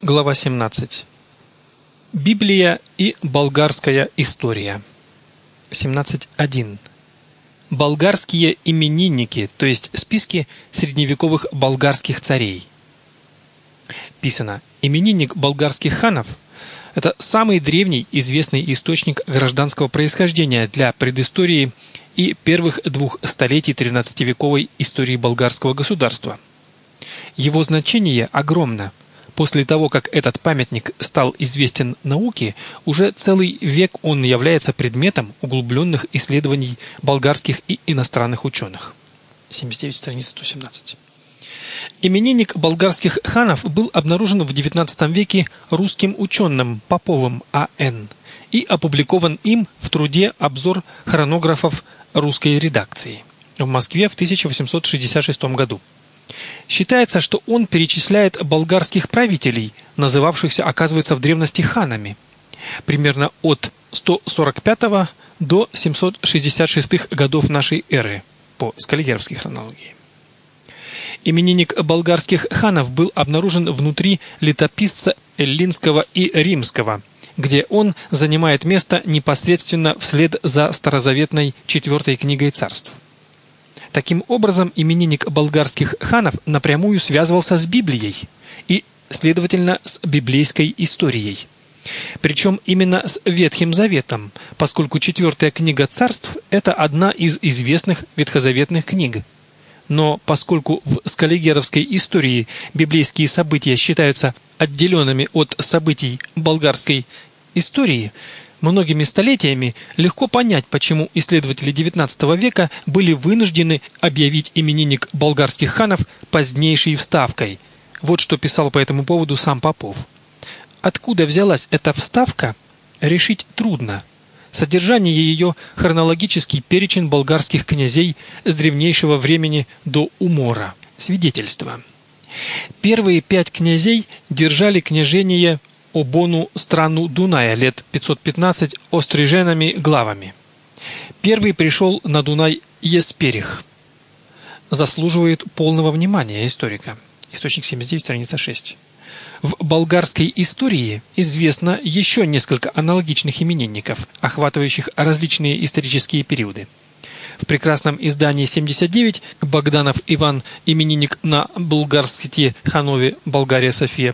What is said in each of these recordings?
Глава 17. Библия и болгарская история. 17.1. Болгарские именинники, то есть списки средневековых болгарских царей. Писано: именинник болгарских ханов – это самый древний известный источник гражданского происхождения для предыстории и первых 2 столетий 13-вековой истории болгарского государства. Его значение огромно. После того, как этот памятник стал известен науке, уже целый век он является предметом углубленных исследований болгарских и иностранных ученых. 79, страница 117. Именинник болгарских ханов был обнаружен в XIX веке русским ученым Поповым А.Н. и опубликован им в труде «Обзор хронографов русской редакции» в Москве в 1866 году. Считается, что он перечисляет болгарских правителей, называвшихся, оказывается, в древности ханами, примерно от 145 до 766 годов нашей эры по скаллигеровской хронологии. Именинник болгарских ханов был обнаружен внутри летописца эллинского и римского, где он занимает место непосредственно вслед за старозаветной 4 книгой царств. Таким образом, именинник болгарских ханов напрямую связывался с Библией и, следовательно, с библейской историей. Причем именно с Ветхим Заветом, поскольку 4 книга царств – это одна из известных ветхозаветных книг. Но поскольку в скаллигеровской истории библейские события считаются отделенными от событий болгарской истории, многими столетиями легко понять, почему исследователи XIX века были вынуждены объявить именинник болгарских ханов позднейшей вставкой. Вот что писал по этому поводу сам Попов. Откуда взялась эта вставка, решить трудно. Содержание ее – хронологический перечень болгарских князей с древнейшего времени до Умора. Свидетельство. Первые 5 князей держали княжение обону страну Дуная лет 515 остриженными главами. Первый пришел на Дунай Есперих. Заслуживает полного внимания историка. Источник 79, страница 6. В болгарской истории известно еще несколько аналогичных именинников, охватывающих различные исторические периоды. В прекрасном издании 79 Богданов Иван, именинник на Булгарските ханове, Болгария София,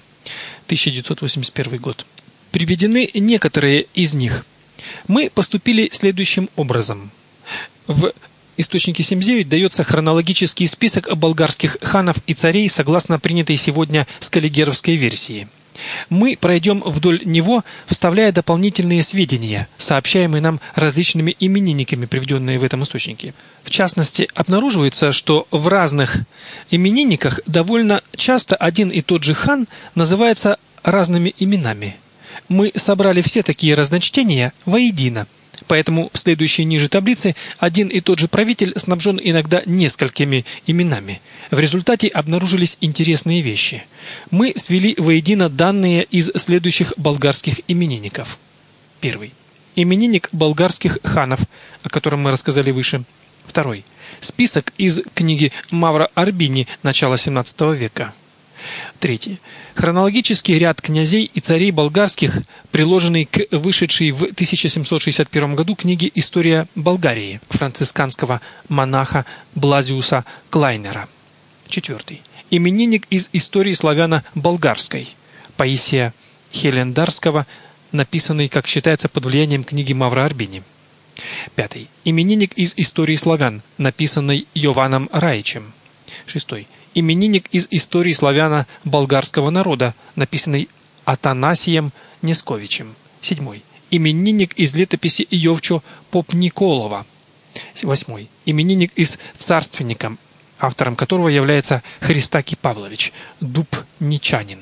1981 год. Приведены некоторые из них. Мы поступили следующим образом. В источнике 79 дается хронологический список болгарских ханов и царей согласно принятой сегодня скаллигеровской версии. Мы пройдем вдоль него, вставляя дополнительные сведения, сообщаемые нам различными именинниками, приведенные в этом источнике. В частности, обнаруживается, что в разных именинниках довольно часто один и тот же хан называется разными именами. Мы собрали все такие разночтения воедино. Поэтому в следующей ниже таблице один и тот же правитель снабжен иногда несколькими именами. В результате обнаружились интересные вещи. Мы свели воедино данные из следующих болгарских именинников. Первый. Именинник болгарских ханов, о котором мы рассказали выше. Второй. Список из книги Мавра Арбини начала 17 века. Третий. Хронологический ряд князей и царей болгарских, приложенный к вышедшей в 1761 году книге «История Болгарии» францисканского монаха Блазиуса Клайнера. Четвертый. Именинник из истории славяно-болгарской Паисия Хелендарского, написанный, как считается, под влиянием книги Мавра Арбини. Пятый. Именинник из истории славян, написанный Йованом Раичем. Шестой. Именинник из истории славяно-болгарского народа, написанный Атанасием Несковичем. 7. Именинник из летописи Йовчо Попниколова. 8. Именинник из царственника, автором которого является Христаки Павлович Дубничанин.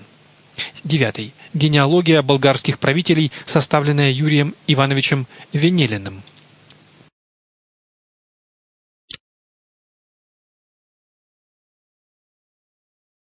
9. Генеалогия болгарских правителей, составленная Юрием Ивановичем Венелиным.